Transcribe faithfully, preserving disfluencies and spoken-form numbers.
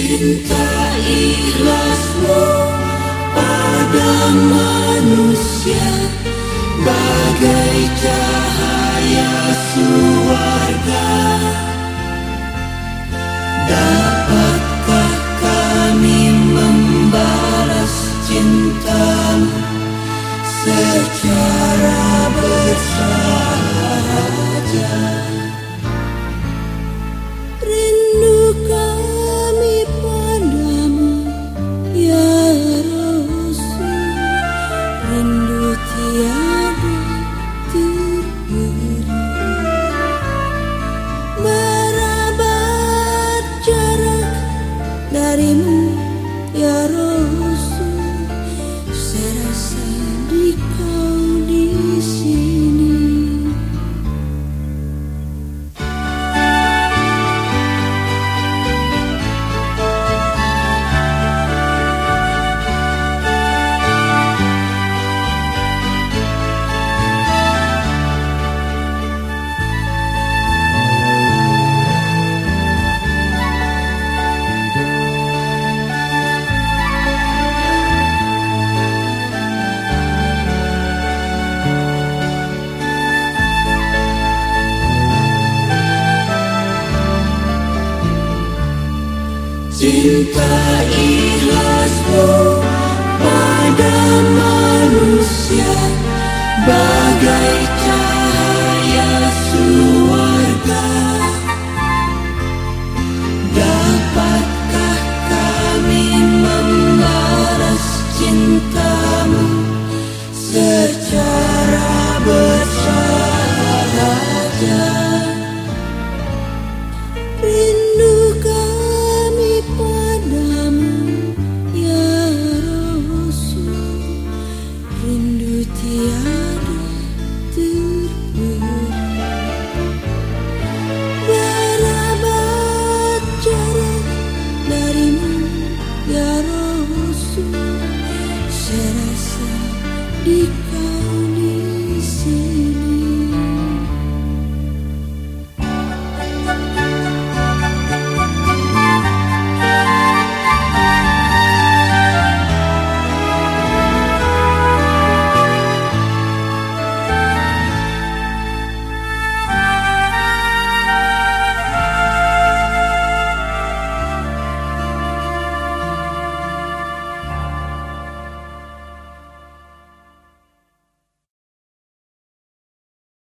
Cinta ikhlasmu pada manusia bagai cahaya surga. Dapatkah kami membalas cintamu secara bersahaja? Rindu kami padamu ya Rasul, rindu tiada terberi. Merabat jarak darimu ya Rasul, serasa di kau di sini. Cinta ikhlasmu pada manusia bagai cahaya